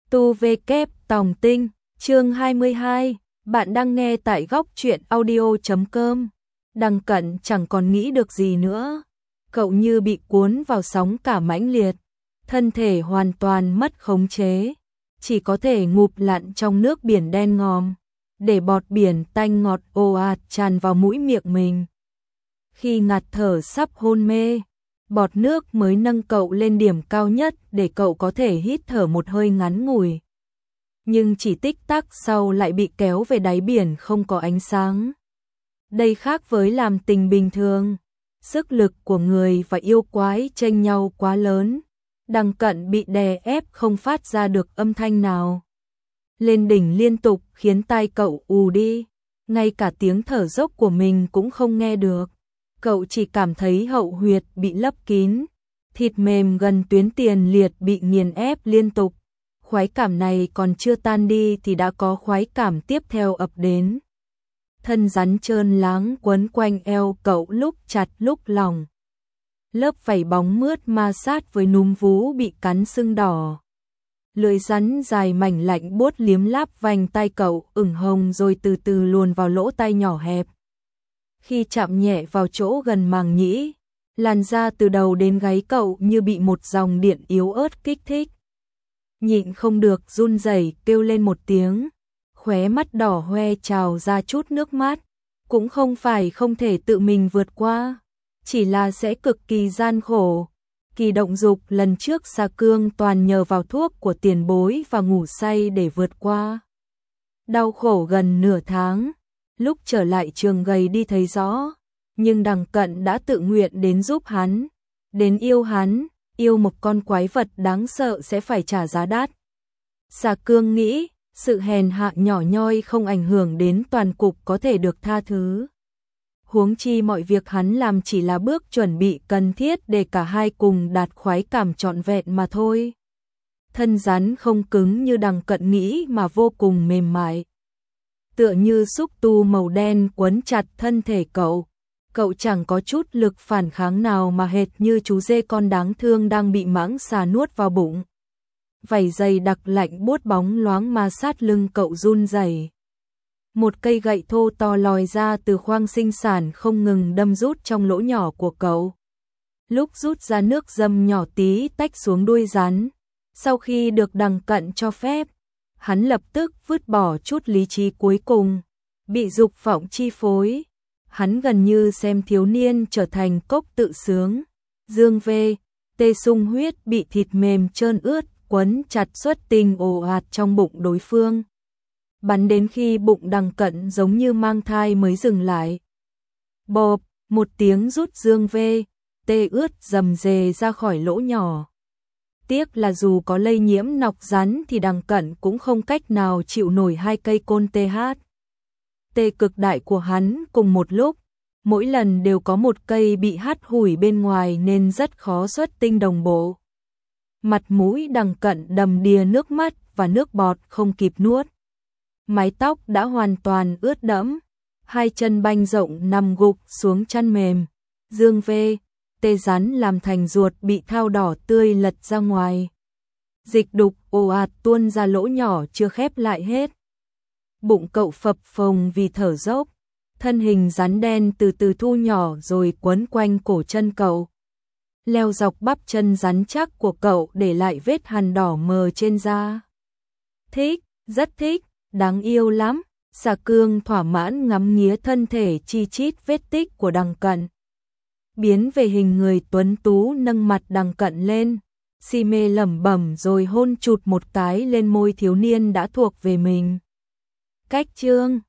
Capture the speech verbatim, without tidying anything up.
Tu V kép Tòng Tinh, chương hai mươi hai, bạn đang nghe tại góc truyện audio chấm com. Đằng Cận chẳng còn nghĩ được gì nữa, cậu như bị cuốn vào sóng cả mãnh liệt, thân thể hoàn toàn mất khống chế, chỉ có thể ngụp lặn trong nước biển đen ngòm, để bọt biển tanh ngọt ồ ạt tràn vào mũi miệng mình. Khi ngạt thở sắp hôn mê, bọt nước mới nâng cậu lên điểm cao nhất để cậu có thể hít thở một hơi ngắn ngủi. Nhưng chỉ tích tắc sau lại bị kéo về đáy biển không có ánh sáng. Đây khác với làm tình bình thường, sức lực của người và yêu quái chênh nhau quá lớn. Đằng Cận bị đè ép không phát ra được âm thanh nào. Lên đỉnh liên tục khiến tai cậu ù đi, ngay cả tiếng thở dốc của mình cũng không nghe được. Cậu chỉ cảm thấy hậu huyệt bị lấp kín, thịt mềm gần tuyến tiền liệt bị nghiền ép liên tục. Khoái cảm này còn chưa tan đi thì đã có khoái cảm tiếp theo ập đến. Thân rắn trơn láng quấn quanh eo cậu lúc chặt lúc lỏng. Lớp vảy bóng mướt ma sát với núm vú bị cắn sưng đỏ. Lưỡi rắn dài mảnh lạnh buốt liếm láp vành tai cậu ửng hồng rồi từ từ luồn vào lỗ tai nhỏ hẹp. Khi chạm nhẹ vào chỗ gần màng nhĩ, làn da từ đầu đến gáy cậu như bị một dòng điện yếu ớt kích thích. Nhịn không được run rẩy kêu lên một tiếng, khóe mắt đỏ hoe trào ra chút nước mắt. Cũng không phải không thể tự mình vượt qua, chỉ là sẽ cực kỳ gian khổ. Kỳ động dục lần trước Sa Cương toàn nhờ vào thuốc của tiền bối và ngủ say để vượt qua. Đau khổ gần nửa tháng, lúc trở lại trường gầy đi thấy rõ, nhưng Đằng Cận đã tự nguyện đến giúp hắn, đến yêu hắn, yêu một con quái vật đáng sợ sẽ phải trả giá đắt. Sa Cương nghĩ, sự hèn hạ nhỏ nhoi không ảnh hưởng đến toàn cục có thể được tha thứ. Huống chi mọi việc hắn làm chỉ là bước chuẩn bị cần thiết để cả hai cùng đạt khoái cảm trọn vẹn mà thôi. Thân rắn không cứng như Đằng Cận nghĩ mà vô cùng mềm mại. Tựa như xúc tu màu đen quấn chặt thân thể cậu. Cậu chẳng có chút lực phản kháng nào mà hệt như chú dê con đáng thương đang bị mãng xà nuốt vào bụng. Vảy dày đặc lạnh buốt bóng loáng ma sát lưng cậu run rẩy. Một cây gậy thô to lòi ra từ khoang sinh sản không ngừng đâm rút trong lỗ nhỏ của cậu. Lúc rút ra nước dâm nhỏ tí tách xuống đuôi rắn. Sau khi được Đằng Cận cho phép, hắn lập tức vứt bỏ chút lý trí cuối cùng, bị dục vọng chi phối. Hắn gần như xem thiếu niên trở thành cốc tự sướng. Dương V, tê sung huyết bị thịt mềm trơn ướt, quấn chặt xuất tình ồ ạt trong bụng đối phương. Bắn đến khi bụng Đằng Cận giống như mang thai mới dừng lại. Bộp, một tiếng rút Dương V, tê ướt rầm rề ra khỏi lỗ nhỏ. Tiếc là dù có lây nhiễm nọc rắn thì Đằng Cận cũng không cách nào chịu nổi hai cây côn tê hát. Tê cực đại của hắn cùng một lúc, mỗi lần đều có một cây bị hắt hủi bên ngoài nên rất khó xuất tinh đồng bộ. Mặt mũi Đằng Cận đầm đìa nước mắt và nước bọt không kịp nuốt. Mái tóc đã hoàn toàn ướt đẫm, hai chân banh rộng nằm gục xuống chăn mềm. Dương V, tê rắn làm thành ruột bị thao đỏ tươi lật ra ngoài. Dịch đục ồ ạt tuôn ra lỗ nhỏ chưa khép lại hết. Bụng cậu phập phồng vì thở dốc, thân hình rắn đen từ từ thu nhỏ rồi quấn quanh cổ chân cậu. Leo dọc bắp chân rắn chắc của cậu để lại vết hằn đỏ mờ trên da. Thích, rất thích, đáng yêu lắm. Sa Cương thỏa mãn ngắm nghía thân thể chi chít vết tích của Đằng Cận. Biến về hình người tuấn tú nâng mặt Đằng Cận lên, si mê lẩm bẩm rồi hôn chụt một cái lên môi thiếu niên đã thuộc về mình. Cách chương